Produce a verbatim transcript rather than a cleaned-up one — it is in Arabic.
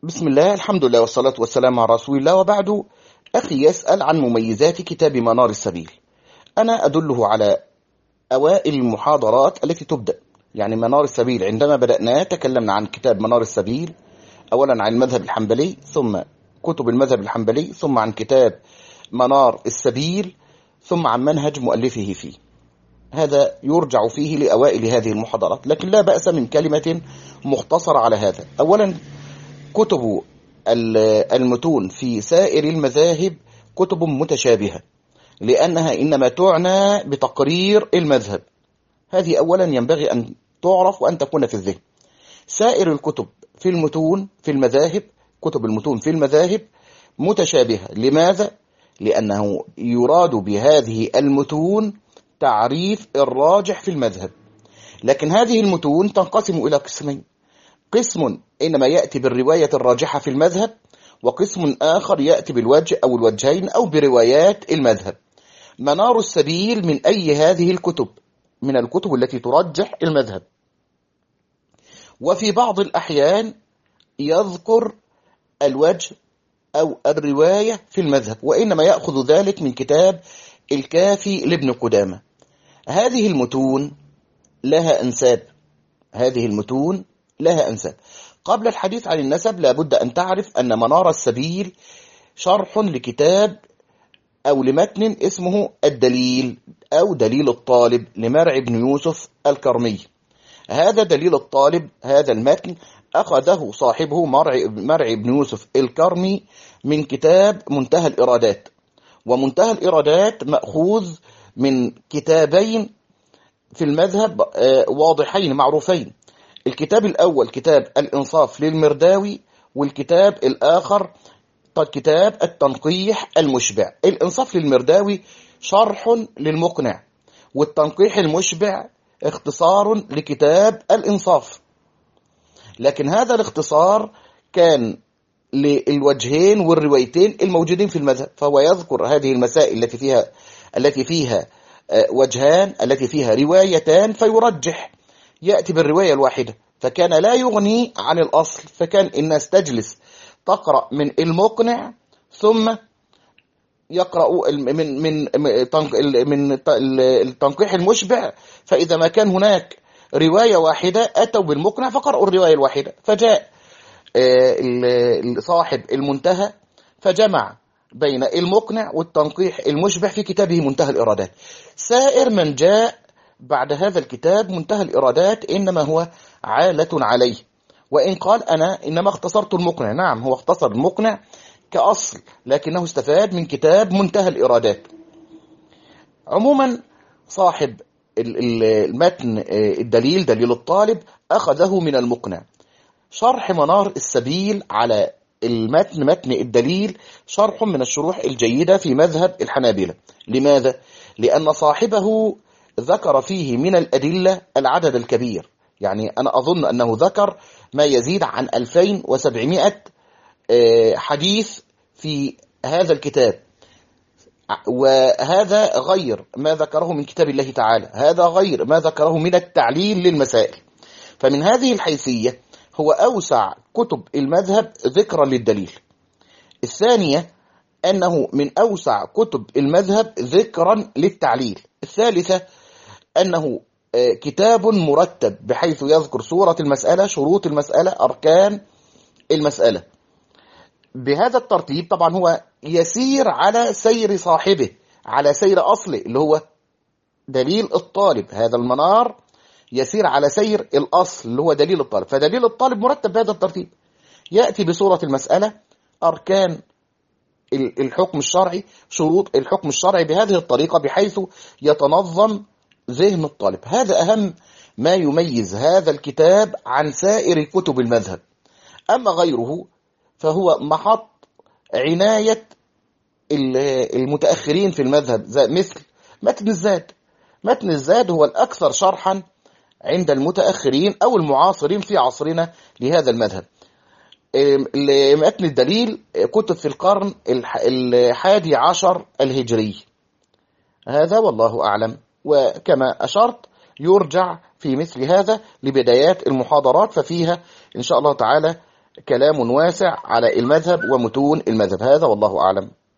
بسم الله، الحمد لله والصلاة والسلام على رسول الله، وبعد. أخي يسأل عن مميزات كتاب منار السبيل. أنا أدله على أوائل المحاضرات التي تبدأ، يعني منار السبيل عندما بدأنا تكلمنا عن كتاب منار السبيل، أولا عن المذهب الحنبلي، ثم كتب المذهب الحنبلي، ثم عن كتاب منار السبيل، ثم عن منهج مؤلفه فيه. هذا يرجع فيه لأوائل هذه المحاضرات، لكن لا بأس من كلمة مختصرة على هذا. أولا، كتب المتون في سائر المذاهب كتب متشابهة، لأنها إنما تعنى بتقرير المذهب. هذه أولا ينبغي أن تعرف وأن تكون في الذهن. سائر الكتب في المتون في المذاهب كتب المتون في المذاهب متشابهة. لماذا؟ لأنه يراد بهذه المتون تعريف الراجح في المذهب، لكن هذه المتون تنقسم إلى قسمين: قسم إنما يأتي بالرواية الراجحة في المذهب، وقسم آخر يأتي بالوجه أو الوجهين أو بروايات المذهب. منار السبيل من أي هذه الكتب؟ من الكتب التي ترجح المذهب، وفي بعض الأحيان يذكر الوجه أو الرواية في المذهب، وإنما يأخذ ذلك من كتاب الكافي لابن قدامة. هذه المتون لها أنساب هذه المتون لها أنساب. قبل الحديث عن النسب لابد أن تعرف أن منار السبيل شرح لكتاب أو لمتن اسمه الدليل أو دليل الطالب لمرعي بن يوسف الكرمي. هذا دليل الطالب، هذا المتن أخذه صاحبه مرعي, مرعي بن يوسف الكرمي من كتاب منتهى الإرادات، ومنتهى الإرادات مأخوذ من كتابين في المذهب واضحين معروفين. الكتاب الأول كتاب الإنصاف للمرداوي، والكتاب الآخر كتاب التنقيح المشبع. الإنصاف للمرداوي شرح للمقنع، والتنقيح المشبع اختصار لكتاب الإنصاف. لكن هذا الاختصار كان للوجهين والروايتين الموجودين في المذهب، فهو يذكر هذه المسائل التي فيها التي فيها وجهان، التي فيها روايتان، فيرجح، يأتي بالرواية الواحدة، فكان لا يغني عن الأصل. فكان الناس تجلس تقرأ من المقنع ثم يقرأ من من من التنقيح المشبع، فإذا ما كان هناك رواية واحدة أتوا بالمقنع فقرأوا الرواية الواحدة. فجاء صاحب المنتهى فجمع بين المقنع والتنقيح المشبع في كتابه منتهى الإرادات. سائر من جاء بعد هذا الكتاب منتهى الإرادات إنما هو عالة عليه، وإن قال أنا إنما اختصرت المقنع. نعم، هو اختصر المقنع كأصل، لكنه استفاد من كتاب منتهى الإرادات. عموما صاحب المتن الدليل دليل الطالب أخذه من المقنع. شرح منار السبيل على المتن متن الدليل شرح من الشروح الجيدة في مذهب الحنابلة. لماذا؟ لأن صاحبه ذكر فيه من الأدلة العدد الكبير، يعني أنا أظن أنه ذكر ما يزيد عن ألفين وسبعمائة حديث في هذا الكتاب، وهذا غير ما ذكره من كتاب الله تعالى، هذا غير ما ذكره من التعليل للمسائل. فمن هذه الحيثية هو أوسع كتب المذهب ذكرا للدليل. الثانية أنه من أوسع كتب المذهب ذكرا للتعليل. الثالثة أنه كتاب مرتب بحيث يذكر صورة المسألة، شروط المسألة، أركان المسألة بهذا الترتيب. طبعا هو يسير على سير صاحبه، على سير أصله اللي هو دليل الطالب. هذا المنار يسير على سير الأصل اللي هو دليل الطالب، فدليل الطالب مرتب بهذا الترتيب، يأتي بصورة المسألة، أركان الحكم الشرعي، شروط الحكم الشرعي، بهذه الطريقة بحيث يتنظم ذهن الطالب. هذا أهم ما يميز هذا الكتاب عن سائر كتب المذهب. أما غيره فهو محط عناية المتأخرين في المذهب، مثل متن الزاد. متن الزاد هو الأكثر شرحا عند المتأخرين أو المعاصرين في عصرنا لهذا المذهب. متن الدليل كتب في القرن الحادي عشر الهجري. هذا والله أعلم. وكما أشرت يرجع في مثل هذا لبدايات المحاضرات، ففيها إن شاء الله تعالى كلام واسع على المذهب ومتون المذهب. هذا والله أعلم.